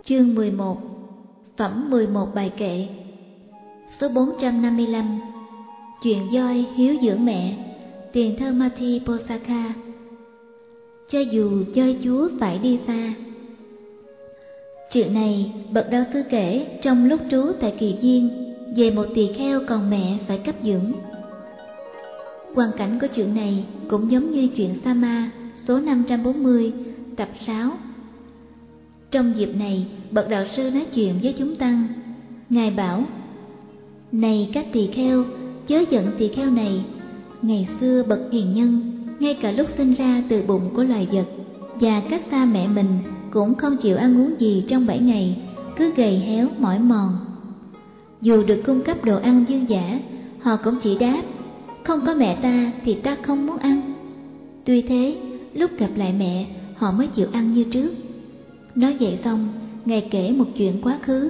Chương 11. Phẩm 11 bài kệ. Số 455. Chuyện voi hiếu dưỡng mẹ. Tiền thơ Mati Posaka. Cho dù voi chúa phải đi xa. Chuyện này bậc đạo sư kể trong lúc trú tại Kỳ Viên về một tỳ kheo còn mẹ phải cấp dưỡng. Hoàn cảnh của chuyện này cũng giống như chuyện Sama số 540 tập 6. Trong dịp này, bậc đạo sư nói chuyện với chúng tăng. Ngài bảo: này các tỳ kheo, chớ giận tỳ kheo này. Ngày xưa bậc hiền nhân, ngay cả lúc sinh ra từ bụng của loài vật và cách xa mẹ mình, cũng không chịu ăn uống gì trong 7 ngày, cứ gầy héo mỏi mòn. Dù được cung cấp đồ ăn dư dả, họ cũng chỉ đáp: không có mẹ ta thì ta không muốn ăn. Tuy thế, lúc gặp lại mẹ, họ mới chịu ăn như trước. Nói vậy xong, Ngài kể một chuyện quá khứ.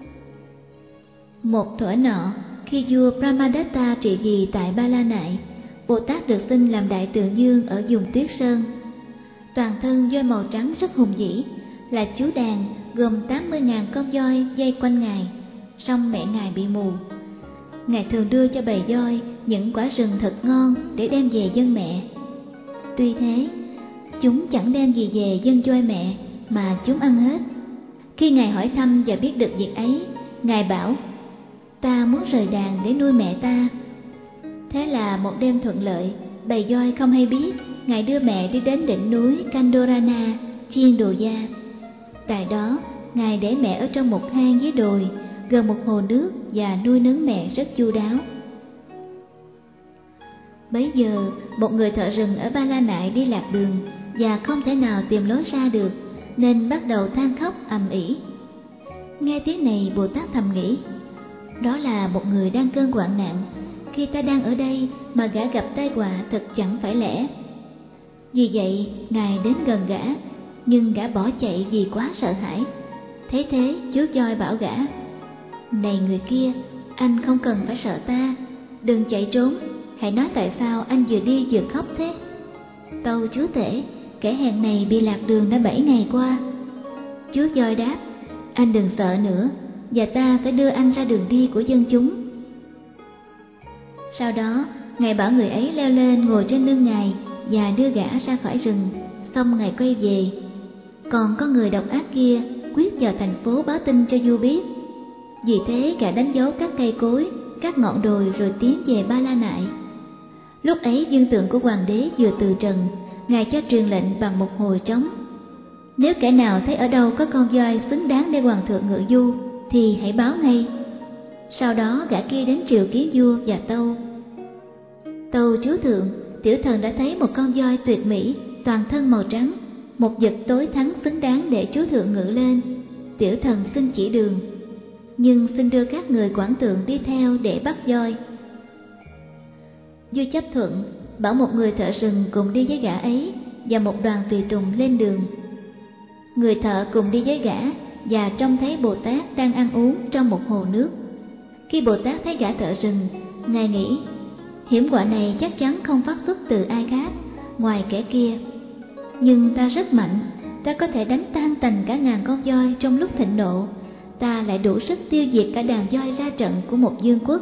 Một thuở nọ, khi vua Brahmadatta trị vì tại Ba La Nại, Bồ Tát được sinh làm Đại Tượng Dương ở vùng Tuyết Sơn. Toàn thân voi màu trắng rất hùng vĩ, là chú đàn gồm 80.000 con voi dây quanh Ngài, song mẹ Ngài bị mù. Ngài thường đưa cho bầy voi những quả rừng thật ngon để đem về dâng mẹ. Tuy thế, chúng chẳng đem gì về dâng voi mẹ mà chúng ăn hết. Khi Ngài hỏi thăm và biết được việc ấy, Ngài bảo: ta muốn rời đàn để nuôi mẹ ta. Thế là một đêm thuận lợi, bầy voi không hay biết, Ngài đưa mẹ đi đến đỉnh núi Kandorana, chiên đồ gia. Tại đó, Ngài để mẹ ở trong một hang dưới đồi, gần một hồ nước và nuôi nấng mẹ rất chu đáo. Bấy giờ, một người thợ rừng ở Ba La Nại đi lạc đường và không thể nào tìm lối ra được, nên bắt đầu than khóc ầm ĩ. Nghe tiếng này, Bồ Tát thầm nghĩ: đó là một người đang cơn hoạn nạn. Khi ta đang ở đây mà gã gặp tai họa thật chẳng phải lẽ. Vì vậy, Ngài đến gần gã, nhưng gã bỏ chạy vì quá sợ hãi. Thấy thế, chú voi bảo gã: này người kia, anh không cần phải sợ ta, đừng chạy trốn, hãy nói tại sao anh vừa đi vừa khóc thế. Tâu chúa tể, kẻ hèn này bị lạc đường đã 7 ngày qua. Chú voi đáp: anh đừng sợ nữa, và ta sẽ đưa anh ra đường đi của dân chúng. Sau đó, Ngài bảo người ấy leo lên ngồi trên lưng Ngài và đưa gã ra khỏi rừng. Xong Ngài quay về. Còn có người độc ác kia quyết vào thành phố báo tin cho vua biết. Vì thế gã đánh dấu các cây cối, các ngọn đồi rồi tiến về Ba La Nại. Lúc ấy dương tượng của hoàng đế vừa từ trần, Ngài cho truyền lệnh bằng một hồi trống: nếu kẻ nào thấy ở đâu có con voi xứng đáng để hoàng thượng ngự du thì hãy báo ngay. Sau đó gã kia đến triều kiến vua và tâu: tâu chúa thượng, tiểu thần đã thấy một con voi tuyệt mỹ, toàn thân màu trắng, một vật tối thắng xứng đáng để chúa thượng ngự lên. Tiểu thần xin chỉ đường, nhưng xin đưa các người quản tượng đi theo để bắt voi. Vua chấp thuận, bảo một người thợ rừng cùng đi với gã ấy và một đoàn tùy tùng lên đường. Người thợ cùng đi với gã và trông thấy Bồ Tát đang ăn uống trong một hồ nước. Khi Bồ Tát thấy gã thợ rừng, Ngài nghĩ: hiểm họa này chắc chắn không phát xuất từ ai khác ngoài kẻ kia. Nhưng ta rất mạnh, ta có thể đánh tan tành cả ngàn con voi trong lúc thịnh nộ. Ta lại đủ sức tiêu diệt cả đàn voi ra trận của một vương quốc.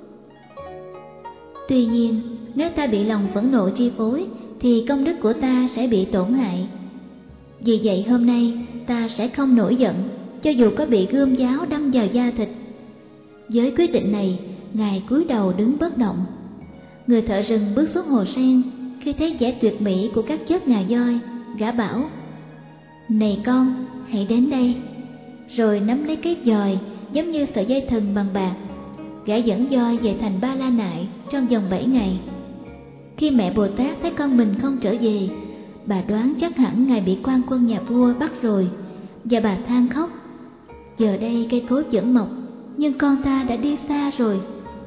Tuy nhiên, nếu ta bị lòng phẫn nộ chi phối thì công đức của ta sẽ bị tổn hại. Vì vậy hôm nay ta sẽ không nổi giận, cho dù có bị gươm giáo đâm vào da thịt. Với quyết định này, Ngài cúi đầu đứng bất động. Người thợ rừng bước xuống hồ sen. Khi thấy vẻ tuyệt mỹ của các chớp ngà voi, gã bảo: này con, hãy đến đây. Rồi nắm lấy cái dòi giống như sợi dây thừng bằng bạc. Gã dẫn voi về thành Ba La Nại trong vòng 7 ngày. Khi mẹ Bồ Tát thấy con mình không trở về, bà đoán chắc hẳn Ngài bị quan quân nhà vua bắt rồi, và bà than khóc: giờ đây cây cối vẫn mọc, nhưng con ta đã đi xa rồi.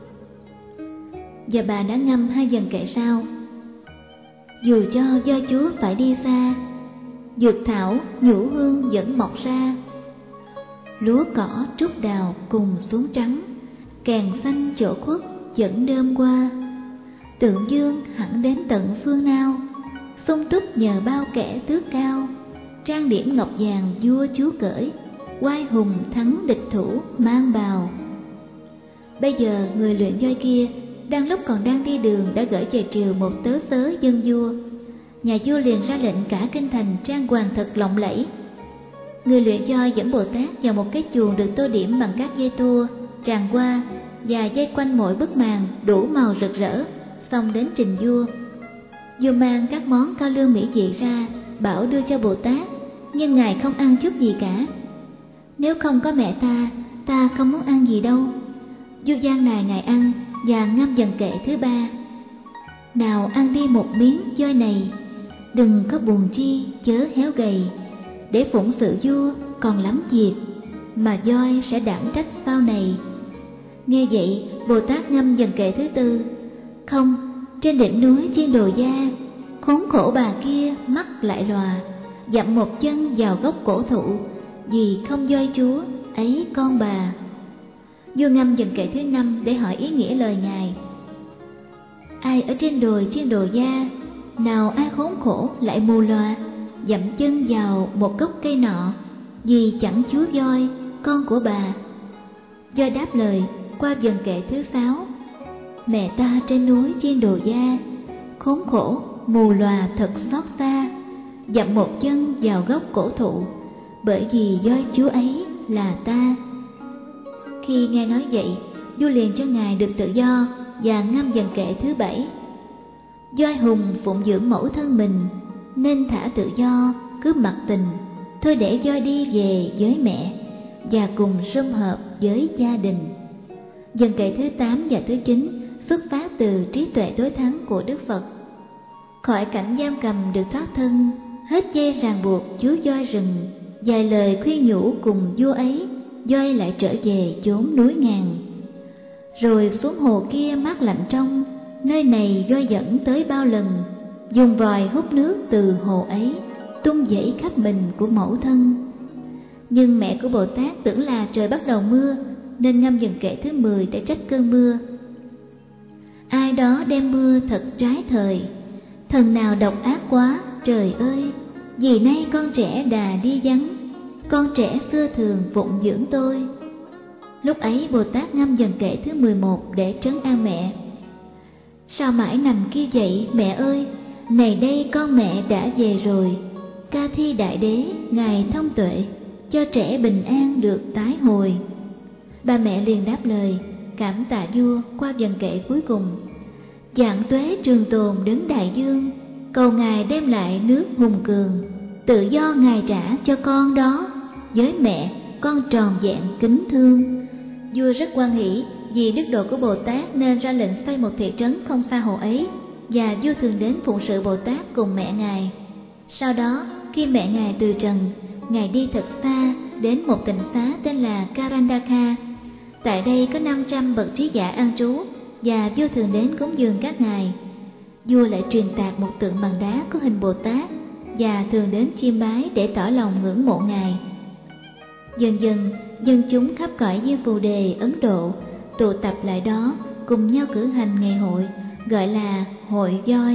Và bà đã ngâm 2 dần kệ sau: dù cho voi chúa phải đi xa, dược thảo nhũ hương vẫn mọc ra. Lúa cỏ trúc đào cùng xuống trắng, kèn xanh chỗ khuất dẫn đơm qua. Tượng dương hẳn đến tận phương nào, sung túc nhờ bao kẻ tước cao. Trang điểm ngọc vàng vua chúa cởi, oai hùng thắng địch thủ mang bào. Bây giờ người luyện voi kia đang lúc còn đang đi đường đã gửi về triều một tớ xớ dân vua. Nhà vua liền ra lệnh cả kinh thành trang hoàng thật lộng lẫy. Người luyện voi dẫn Bồ Tát vào một cái chuồng được tô điểm bằng các dây tua, tràng hoa và dây quanh mỗi bức màn đủ màu rực rỡ, xong đến trình vua. Vua mang các món cao lương mỹ vị ra, bảo đưa cho Bồ Tát, nhưng ngài không ăn chút gì cả. Nếu không có mẹ ta không muốn ăn gì đâu. Vua gian nài ngài ăn và ngâm dần kệ thứ ba: nào ăn đi một miếng voi này, đừng có buồn chi chớ héo gầy, để phụng sự vua còn lắm việc, mà voi sẽ đảm trách sau này. Nghe vậy, Bồ Tát ngâm dần kệ thứ tư: không, trên đỉnh núi Chiên Đồ Gia, khốn khổ bà kia mắt lại lòa, dậm một chân vào gốc cổ thụ, vì không voi chúa ấy con bà. Vua ngâm dần kệ thứ năm để hỏi ý nghĩa lời ngài: ai ở trên đồi Chiên Đồ Gia, nào ai khốn khổ lại mù lòa, dậm chân vào một gốc cây nọ, vì chẳng chúa voi con của bà. Voi đáp lời qua dần kệ thứ 6: mẹ ta trên núi Chiên Đồ Gia, khốn khổ mù lòa thật xót xa, dậm một chân vào gốc cổ thụ, bởi vì voi chúa ấy là ta. Khi nghe nói vậy, vua liền cho ngài được tự do và ngâm dần kệ thứ 7: voi hùng phụng dưỡng mẫu thân mình, nên thả tự do cứ mặc tình, thôi để voi đi về với mẹ, và cùng sum họp với gia đình. Dần kệ thứ 8 và thứ 9 xuất phát từ trí tuệ tối thắng của Đức Phật. Khỏi cảnh giam cầm được thoát thân, hết dây ràng buộc chú voi rừng, vài lời khuyên nhủ cùng vua ấy, voi lại trở về chốn núi ngàn. Rồi xuống hồ kia mát lạnh trong, nơi này voi dẫn tới bao lần, dùng vòi hút nước từ hồ ấy, tung dãy khắp mình của mẫu thân. Nhưng mẹ của Bồ Tát tưởng là trời bắt đầu mưa, nên ngâm dần kệ thứ 10 để trách cơn mưa: ai đó đem mưa thật trái thời, thần nào độc ác quá trời ơi, vì nay con trẻ đà đi vắng, con trẻ xưa thường phụng dưỡng tôi. Lúc ấy Bồ Tát ngâm dần kệ thứ 11 để trấn an mẹ: sao mãi nằm kia vậy mẹ ơi, này đây con mẹ đã về rồi, ca thi đại đế ngài thông tuệ, cho trẻ bình an được tái hồi. Bà mẹ liền đáp lời cảm tạ vua qua dần kệ cuối cùng: vạn tuế trường tồn đứng đại dương, cầu ngài đem lại nước hùng cường, tự do ngài trả cho con đó, với mẹ con tròn vẹn kính thương. Vua rất hoan hỷ vì đức độ của Bồ Tát, nên ra lệnh xây một thị trấn không xa hồ ấy, và vua thường đến phụng sự Bồ Tát cùng mẹ ngài. Sau đó khi mẹ ngài từ trần, ngài đi thật xa đến một tịnh xá tên là Karandaka. Tại đây có 500 bậc trí giả an trú, và vua thường đến cúng dường các ngài. Vua lại truyền tạc một tượng bằng đá có hình Bồ Tát, và thường đến chiêm bái để tỏ lòng ngưỡng mộ ngài. Dần dần, dân chúng khắp cõi Diêm Phù Đề, Ấn Độ tụ tập lại đó, cùng nhau cử hành ngày hội, gọi là hội voi.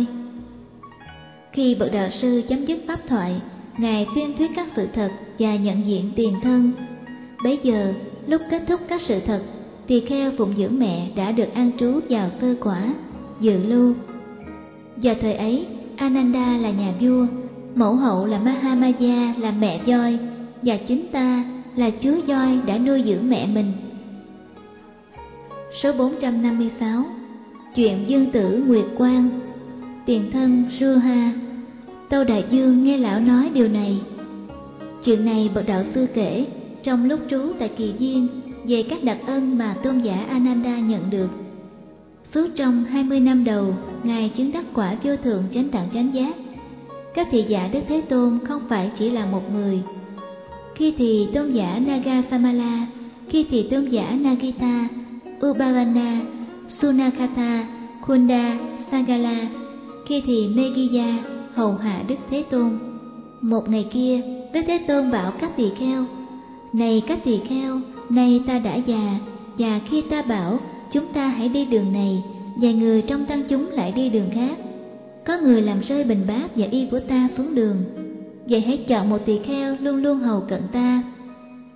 Khi bậc đạo sư chấm dứt pháp thoại, ngài tuyên thuyết các sự thật và nhận diện tiền thân. Bấy giờ, lúc kết thúc các sự thật, tỳ kheo phụng dưỡng mẹ đã được an trú vào sơ quả, dự lưu. Vào thời ấy, Ananda là nhà vua, mẫu hậu là Mahamaya là mẹ voi, và chính ta là chúa voi đã nuôi dưỡng mẹ mình. Số 456. Chuyện Dương Tử Nguyệt Quang. Tiền thân Ruha. Tâu Đại Dương nghe lão nói điều này. Chuyện này bậc đạo sư kể trong lúc trú tại Kỳ Viên về các đặc ân mà tôn giả Ananda nhận được. Suốt trong 20 năm đầu, ngài chứng đắc quả vô thượng chánh đẳng chánh giác. Các thị giả Đức Thế Tôn không phải chỉ là một người. Khi thì tôn giả Nagasamala, khi thì tôn giả Nagita, Ubhavana, Sunakata, Kunda, Sagala, khi thì Meghiya hầu hạ Đức Thế Tôn. Một ngày kia, Đức Thế Tôn bảo các tỳ kheo: này các tỳ kheo, nay ta đã già, và khi ta bảo chúng ta hãy đi đường này, vài người trong tăng chúng lại đi đường khác. Có người làm rơi bình bát và y của ta xuống đường. Vậy hãy chọn một tỳ kheo luôn luôn hầu cận ta.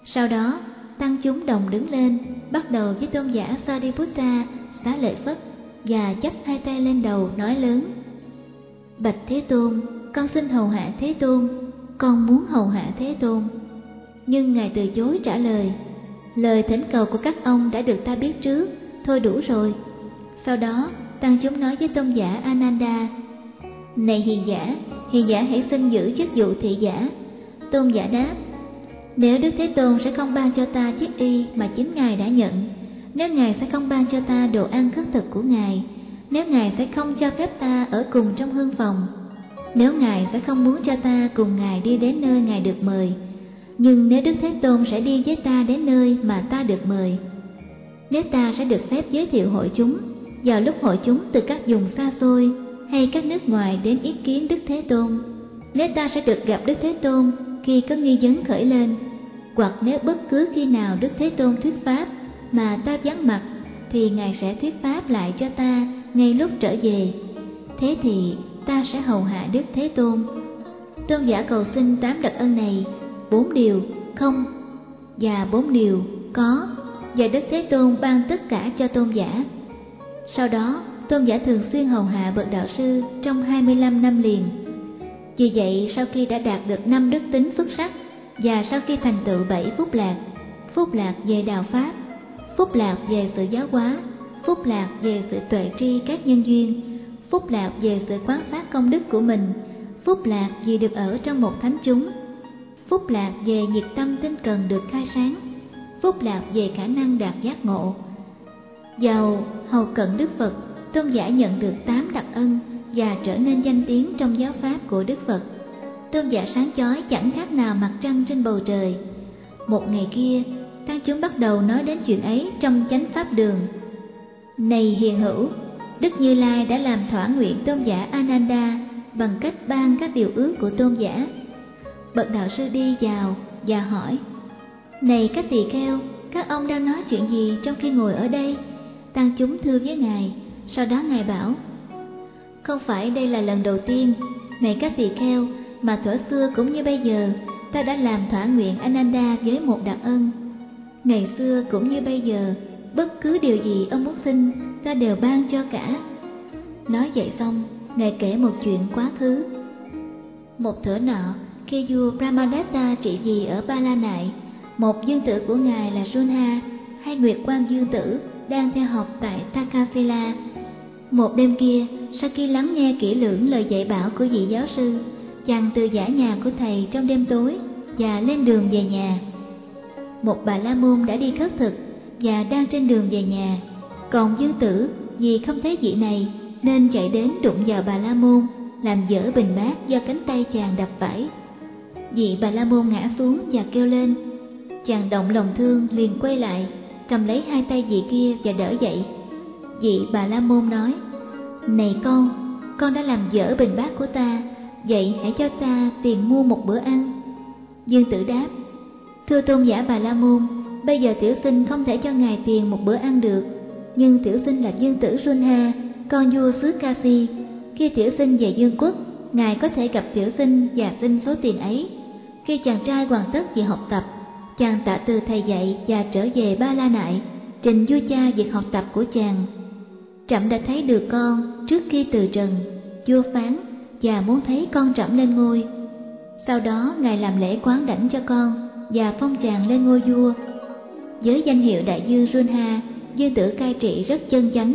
Sau đó tăng chúng đồng đứng lên, bắt đầu với tôn giả Sariputta xá lợi Phất và chắp hai tay lên đầu nói lớn: Bạch Thế Tôn, con xin hầu hạ Thế Tôn, con muốn hầu hạ Thế Tôn. Nhưng Ngài từ chối trả lời: Lời thỉnh cầu của các ông đã được ta biết trước, thôi đủ rồi. Sau đó tăng chúng nói với tôn giả Ananda: Này hiền giả hãy xin giữ chức vụ thị giả. Tôn giả đáp: Nếu Đức Thế Tôn sẽ không ban cho ta chiếc y mà chính Ngài đã nhận, nếu Ngài sẽ không ban cho ta đồ ăn khất thực của Ngài, nếu Ngài sẽ không cho phép ta ở cùng trong hương phòng, nếu Ngài sẽ không muốn cho ta cùng Ngài đi đến nơi Ngài được mời, nhưng nếu Đức Thế Tôn sẽ đi với ta đến nơi mà ta được mời, nếu ta sẽ được phép giới thiệu hội chúng vào lúc hội chúng từ các vùng xa xôi hay các nước ngoài đến ý kiến Đức Thế Tôn, nếu ta sẽ được gặp Đức Thế Tôn khi có nghi vấn khởi lên, hoặc nếu bất cứ khi nào Đức Thế Tôn thuyết pháp mà ta vắng mặt, thì Ngài sẽ thuyết pháp lại cho ta ngay lúc trở về. Thế thì ta sẽ hầu hạ Đức Thế Tôn. Tôn giả cầu xin 8 đặc ân này: 4 điều không và 4 điều có, và Đức Thế Tôn ban tất cả cho tôn giả. Sau đó tôn giả thường xuyên hầu hạ bậc đạo sư trong 25 năm liền. Vì vậy, sau khi đã đạt được 5 đức tính xuất sắc, và sau khi thành tựu 7 phúc lạc về đạo pháp, phúc lạc về sự giáo hóa, phúc lạc về sự tuệ tri các nhân duyên, phúc lạc về sự quan sát công đức của mình, phúc lạc vì được ở trong một thánh chúng, phúc lạc về nhiệt tâm tinh cần được khai sáng, phúc lạc về khả năng đạt giác ngộ. Vào hầu cận Đức Phật, tôn giả nhận được 8 đặc ân và trở nên danh tiếng trong giáo pháp của Đức Phật. Tôn giả sáng chói chẳng khác nào mặt trăng trên bầu trời. Một ngày kia, tăng chúng bắt đầu nói đến chuyện ấy trong chánh pháp đường. Này hiền hữu, Đức Như Lai đã làm thỏa nguyện tôn giả Ananda bằng cách ban các điều ước của tôn giả. Bậc đạo sư đi vào và hỏi: Này các tỳ kheo, các ông đang nói chuyện gì trong khi ngồi ở đây? Tăng chúng thưa với Ngài. Sau đó Ngài bảo: Không phải đây là lần đầu tiên, này các tỳ kheo, mà thuở xưa cũng như bây giờ, ta đã làm thỏa nguyện Ananda với một đặc ân. Ngày xưa cũng như bây giờ, bất cứ điều gì ông muốn xin, ta đều ban cho cả. Nói vậy xong, Ngài kể một chuyện quá khứ. Một thuở nọ, khi vua Brahmadatta trị vì ở Ba La Nại, một dương tử của Ngài là Junha, hay Nguyệt Quang Dương Tử, đang theo học tại Takasila. Một đêm kia, sau khi lắng nghe kỹ lưỡng lời dạy bảo của vị giáo sư, chàng từ giã nhà của thầy trong đêm tối và lên đường về nhà. Một bà la môn đã đi khất thực và đang trên đường về nhà, còn Dương Tử vì không thấy vị này nên chạy đến đụng vào bà la môn, làm vỡ bình bát do cánh tay chàng đập phải. Vị bà la môn ngã xuống và kêu lên. Chàng động lòng thương liền quay lại, cầm lấy hai tay vị kia và đỡ dậy. Vị bà la môn nói: Này con đã làm vỡ bình bát của ta, vậy hãy cho ta tiền mua một bữa ăn. Dương Tử đáp: Thưa tôn giả Bà La Môn, bây giờ tiểu sinh không thể cho ngài tiền một bữa ăn được, nhưng tiểu sinh là Dương Tử Junha, con vua xứ Kasi. Khi tiểu sinh về Dương quốc, ngài có thể gặp tiểu sinh và xin số tiền ấy. Khi chàng trai hoàn tất việc học tập, chàng tạ từ thầy dạy và trở về Ba La Nại, trình vua cha việc học tập của chàng. Trẫm đã thấy được con trước khi từ trần, vua phán, và muốn thấy con trẫm lên ngôi. Sau đó ngài làm lễ quán đảnh cho con và phong chàng lên ngôi vua. Với danh hiệu Đại Dương Junha, Dương Tử cai trị rất chân chánh.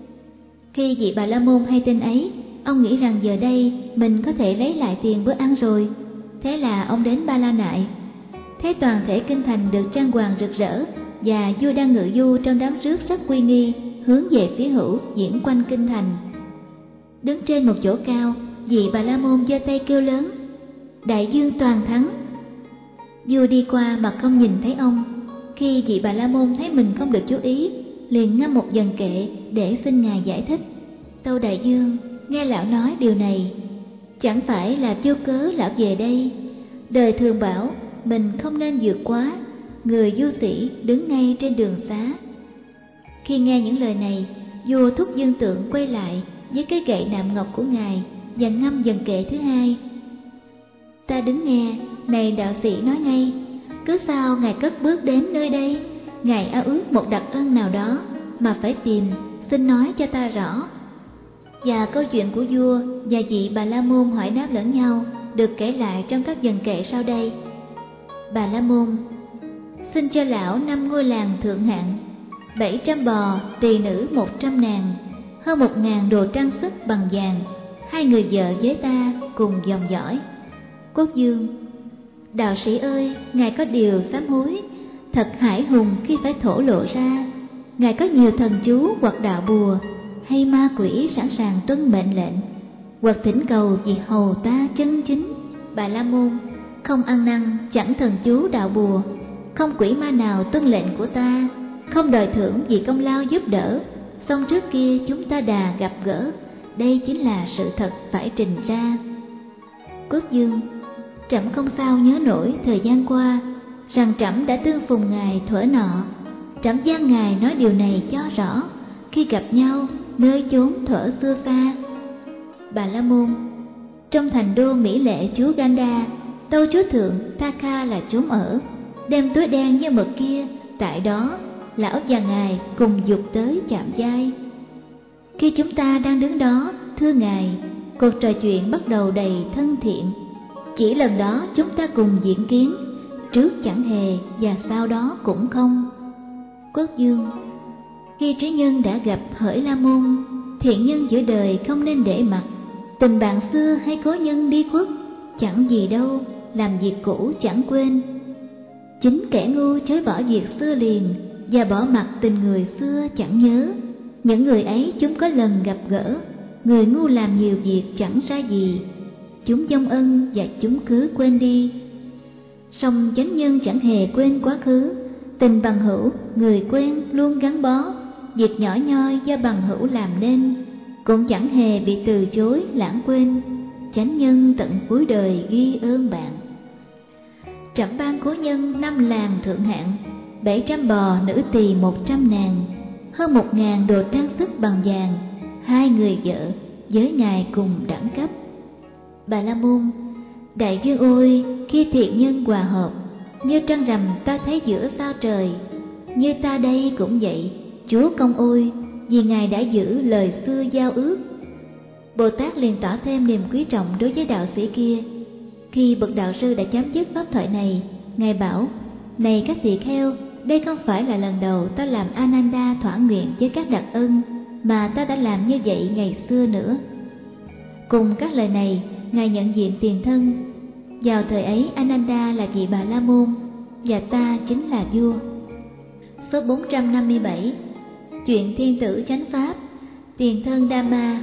Khi vị Bà La Môn hay tin ấy, ông nghĩ rằng giờ đây mình có thể lấy lại tiền bữa ăn rồi. Thế là ông đến Ba La Nại. Thấy toàn thể kinh thành được trang hoàng rực rỡ, và vua đang ngự du trong đám rước rất uy nghi, hướng về phía hữu diễn quanh kinh thành. Đứng trên một chỗ cao, vị Bà La Môn giơ tay kêu lớn: Đại Dương toàn thắng! Vua đi qua mà không nhìn thấy ông. Khi vị Bà La Môn thấy mình không được chú ý, liền ngâm một dần kệ để xin ngài giải thích. Tâu Đại Dương, nghe lão nói điều này, chẳng phải là vô cớ lão về đây. Đời thường bảo mình không nên vượt quá, người du sĩ đứng ngay trên đường xá. Khi nghe những lời này, vua thúc Dương Tượng quay lại với cái gậy nạm ngọc của ngài và ngâm dần kệ thứ hai. Ta đứng nghe, này đạo sĩ nói ngay, cứ sao Ngài cất bước đến nơi đây? Ngài ao ước một đặc ân nào đó mà phải tìm, xin nói cho ta rõ. Và câu chuyện của vua và vị Bà La Môn hỏi đáp lẫn nhau được kể lại trong các dần kệ sau đây. Bà La Môn: xin cho lão 5 ngôi làng thượng hạng, 700 bò, tỳ nữ 100 nàng, hơn 1000 đồ trang sức bằng vàng, 2 người vợ với ta cùng dòng dõi. Quốc vương: đạo sĩ ơi, Ngài có điều sám hối, thật hải hùng khi phải thổ lộ ra. Ngài có nhiều thần chú hoặc đạo bùa hay ma quỷ sẵn sàng tuân mệnh lệnh, hoặc thỉnh cầu vì hầu ta chân chính. Bà La Môn: không ăn năn, chẳng thần chú đạo bùa, không quỷ ma nào tuân lệnh của ta, không đòi thưởng vì công lao giúp đỡ. Xong trước kia chúng ta đà gặp gỡ, đây chính là sự thật phải trình ra. Quốc vương: trẫm không sao nhớ nổi thời gian qua rằng trẫm đã tương phùng Ngài thuở nọ. Trẫm gian Ngài nói điều này cho rõ khi gặp nhau nơi chốn thuở xưa xa. Bà La Môn: trong thành đô mỹ lệ chúa Ganda, tâu chúa thượng Thaka là chốn ở. Đêm tối đen như mực kia, tại đó lão và Ngài cùng dục tới chạm vai. Khi chúng ta đang đứng đó, thưa Ngài, cuộc trò chuyện bắt đầu đầy thân thiện. Chỉ lần đó chúng ta cùng diễn kiến, trước chẳng hề và sau đó cũng không. Quốc vương: khi trí nhân đã gặp hỡi La Môn, thiện nhân giữa đời không nên để mặc. Tình bạn xưa hay cố nhân đi khuất, chẳng gì đâu, làm việc cũ chẳng quên. Chính kẻ ngu chối bỏ việc xưa liền, và bỏ mặc tình người xưa chẳng nhớ. Những người ấy chúng có lần gặp gỡ, người ngu làm nhiều việc chẳng ra gì. Chúng vong ân và chúng cứ quên đi. Song chánh nhân chẳng hề quên quá khứ, tình bằng hữu người quen luôn gắn bó. Việc nhỏ nhoi do bằng hữu làm nên, cũng chẳng hề bị từ chối lãng quên. Chánh nhân tận cuối đời ghi ơn bạn. Trẫm ban cố nhân 5 làng thượng hạng, 700 bò nữ tỳ 100 nàng, hơn 1000 đồ trang sức bằng vàng, 2 người vợ với Ngài cùng đẳng cấp. Bà La Môn: đại vương ôi, khi thiện nhân hòa hợp, như trăng rằm ta thấy giữa sao trời. Như ta đây cũng vậy, chúa công ôi, vì Ngài đã giữ lời xưa giao ước. Bồ Tát liền tỏ thêm niềm quý trọng đối với đạo sĩ kia. Khi bậc đạo sư đã chấm dứt pháp thoại này, Ngài bảo: này các tỳ kheo, đây không phải là lần đầu ta làm Ananda thỏa nguyện với các đặc ân, mà ta đã làm như vậy ngày xưa nữa. Cùng các lời này, Ngài nhận diện tiền thân. Vào thời ấy Ananda là vị Bà La Môn, và ta chính là vua. Số 457. Chuyện thiên tử chánh pháp. Tiền thân Dhamma.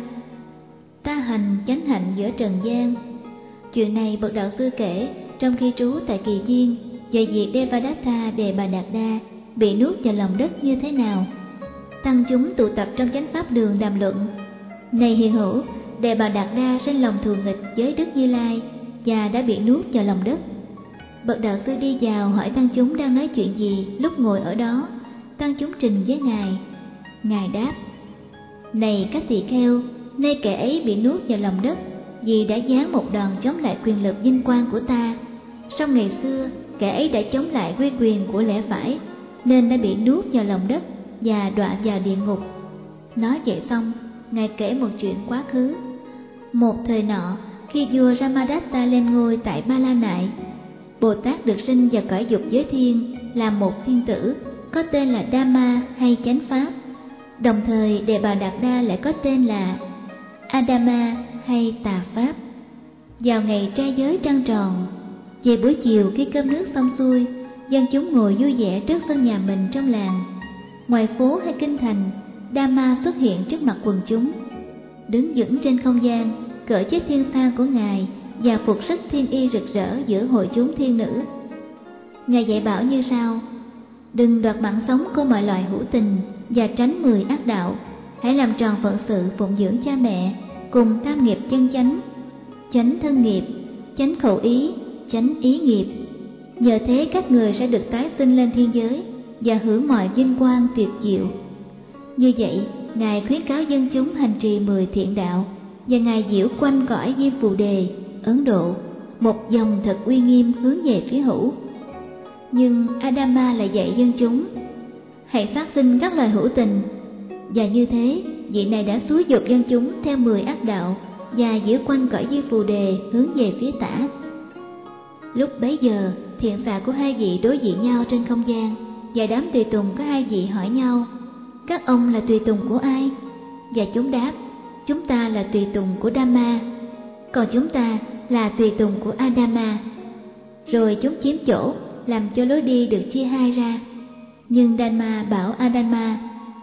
Ta hành chánh hạnh giữa trần gian. Chuyện này bậc đạo sư kể trong khi trú tại Kỳ Viên về việc Devadatta Đề Bà Đạt Đa bị nuốt vào lòng đất như thế nào. Tăng chúng tụ tập trong chánh pháp đường đàm luận. Này hiền hữu, Đề Bà Đạt Đa sinh lòng thù nghịch với Đức Như Lai và đã bị nuốt vào lòng đất. Bậc đạo sư đi vào hỏi tăng chúng đang nói chuyện gì lúc ngồi ở đó. Tăng chúng trình với Ngài. Ngài đáp: này các tỳ kheo, nay kẻ ấy bị nuốt vào lòng đất vì đã giáng một đòn chống lại quyền lực vinh quang của ta. Song ngày xưa kẻ ấy đã chống lại uy quyền của lẽ phải, nên đã bị nuốt vào lòng đất và đọa vào địa ngục. Nói vậy xong, Ngài kể một chuyện quá khứ. Một thời nọ, khi vua Ramadatta lên ngôi tại Ba La Nại, Bồ Tát được sinh vào cõi dục giới thiên là một thiên tử, có tên là Dhamma hay chánh pháp. Đồng thời Đề Bà Đạt Đa lại có tên là Adama hay tà pháp. Vào ngày trai giới trăng tròn, về buổi chiều khi cơm nước xong xuôi, dân chúng ngồi vui vẻ trước sân nhà mình trong làng. Ngoài phố hay kinh thành, Dhamma xuất hiện trước mặt quần chúng, đứng vững trên không gian, cởi chiếc thiên sa của Ngài và phục sức thiên y rực rỡ giữa hội chúng thiên nữ. Ngài dạy bảo như sau: đừng đoạt mạng sống của mọi loài hữu tình và tránh 10 ác đạo. Hãy làm tròn phận sự phụng dưỡng cha mẹ, cùng tam nghiệp chân chánh, chánh thân nghiệp, chánh khẩu ý, chánh ý nghiệp. Nhờ thế các người sẽ được tái sinh lên thiên giới và hưởng mọi vinh quang tuyệt diệu. Như vậy, Ngài khuyến cáo dân chúng hành trì 10 thiện đạo, và Ngài diễu quanh cõi Diêm Phù Đề, Ấn Độ, một dòng thật uy nghiêm hướng về phía hữu. Nhưng Adama lại dạy dân chúng hãy phát sinh các loài hữu tình, và như thế vị này đã xúi giục dân chúng theo 10 ác đạo và giữ quanh cõi Di Phù Đề hướng về phía tả. Lúc bấy giờ, thiện xạ của hai vị đối diện nhau trên không gian, và đám tùy tùng có hai vị hỏi nhau: các ông là tùy tùng của ai? Và chúng đáp: chúng ta là tùy tùng của Dhamma, còn chúng ta là tùy tùng của Adama. Rồi chúng chiếm chỗ, làm cho lối đi được chia hai ra. Nhưng Dhamma bảo Adama: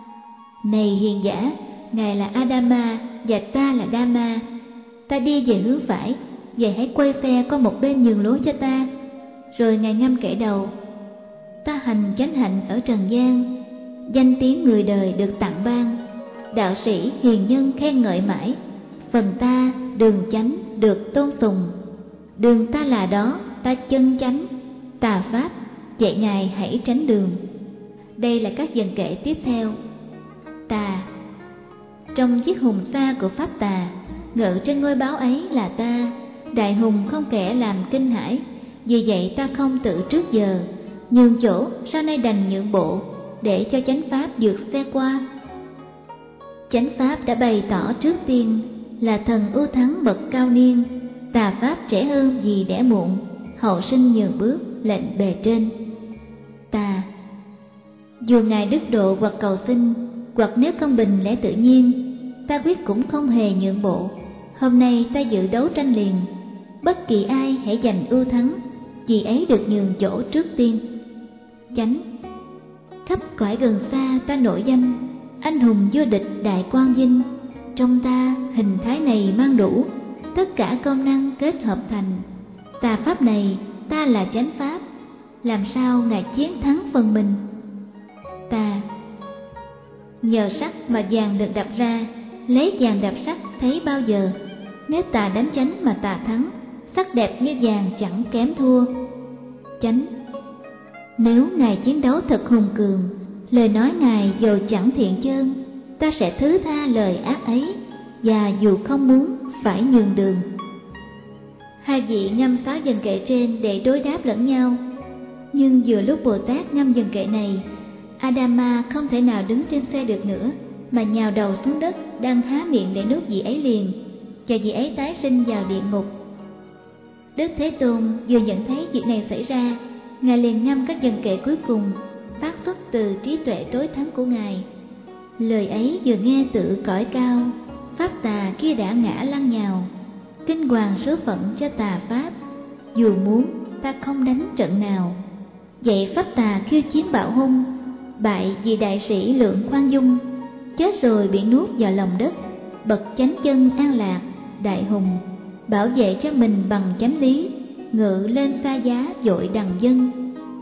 này hiền giả, ngài là Adama và ta là Dhamma. Ta đi về hướng phải, vậy hãy quay xe qua một bên nhường lối cho ta. Rồi ngài ngâm kể đầu: ta hành chánh hạnh ở trần gian, danh tiếng người đời được tặng ban, đạo sĩ hiền nhân khen ngợi mãi, phần ta đường chánh được tôn sùng. Đường ta là đó, ta chân chánh, tà pháp dạy ngài hãy tránh đường. Đây là các dần kệ tiếp theo. Tà. Trong chiếc hùng xa của pháp tà, ngự trên ngôi báo ấy là ta, đại hùng không kẻ làm kinh hãi. Vì vậy ta không tự trước giờ nhường chỗ, sau nay đành nhượng bộ, để cho chánh pháp vượt xe qua. Chánh pháp đã bày tỏ trước tiên là thần ưu thắng bậc cao niên, tà pháp trẻ hơn vì đẻ muộn, hậu sinh nhường bước lệnh bề trên. Tà. Dù ngài đức độ hoặc cầu xin, hoặc nếu công bình lẽ tự nhiên, ta quyết cũng không hề nhượng bộ. Hôm nay ta dự đấu tranh liền, bất kỳ ai hãy giành ưu thắng, vì ấy được nhường chỗ trước tiên. Chánh. Khắp cõi gần xa ta nổi danh, anh hùng vô địch đại quang vinh. Trong ta hình thái này mang đủ, tất cả công năng kết hợp thành. Tà pháp này ta là chánh pháp, làm sao ngài chiến thắng phần mình. Tà. Nhờ sắt mà vàng được đập ra, lấy vàng đập sắt thấy bao giờ. Nếu tà đánh chánh mà tà thắng, sắc đẹp như vàng chẳng kém thua. Chánh. Nếu ngài chiến đấu thật hùng cường, lời nói ngài dù chẳng thiện chơn, ta sẽ thứ tha lời ác ấy, và dù không muốn phải nhường đường. Hai vị ngâm 6 dần kệ trên để đối đáp lẫn nhau. Nhưng vừa lúc Bồ Tát ngâm dần kệ này, Adama không thể nào đứng trên xe được nữa, mà nhào đầu xuống đất, đang há miệng để nuốt vị ấy liền, và vị ấy tái sinh vào địa ngục. Đức Thế Tôn vừa nhận thấy việc này xảy ra, ngài liền ngâm các dần kệ cuối cùng, phát xuất từ trí tuệ tối thắng của ngài. Lời ấy vừa nghe tự cõi cao, pháp tà kia đã ngã lăn nhào. Kinh hoàng số phận cho tà pháp, dù muốn ta không đánh trận nào. Vậy pháp tà khiêu chiến bạo hung, bại vì đại sĩ lượng khoan dung. Chết rồi bị nuốt vào lòng đất, bậc chánh chân an lạc, đại hùng bảo vệ cho mình bằng chánh lý, ngự lên xa giá dội đằng dân.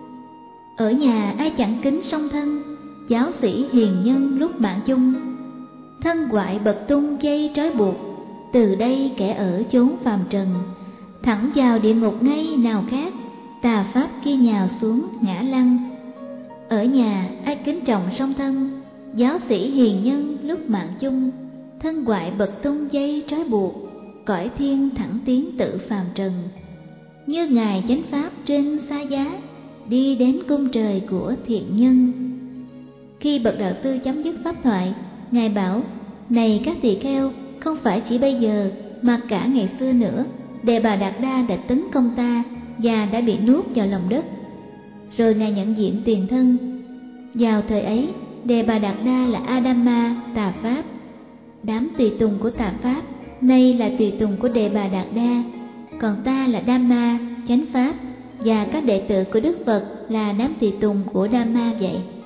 Ở nhà ai chẳng kính song thân, giáo sĩ hiền nhân lúc mạng chung. Thân ngoại bậc tung dây trói buộc, từ đây kẻ ở chốn phàm trần, thẳng vào địa ngục ngay nào khác, tà pháp kia nhào xuống ngã lăn. Ở nhà ai kính trọng song thân, giáo sĩ hiền nhân lúc mạng chung. Thân ngoại bậc tung dây trói buộc, cõi thiên thẳng tiến tự phàm trần. Như ngài chánh pháp trên xa giá, đi đến cung trời của thiện nhân. Khi bậc đạo sư chấm dứt pháp thoại, ngài bảo: này các tỳ kheo, không phải chỉ bây giờ mà cả ngày xưa nữa, Đề Bà Đạt Đa đã tấn công ta và đã bị nuốt vào lòng đất. Rồi ngài nhận diện tiền thân. Vào thời ấy, Đề Bà Đạt Đa là Adama, tà pháp. Đám tùy tùng của tà pháp nay là tùy tùng của Đề Bà Đạt Đa, còn ta là Dhamma, chánh pháp, và các đệ tử của Đức Phật là đám tùy tùng của Dhamma vậy.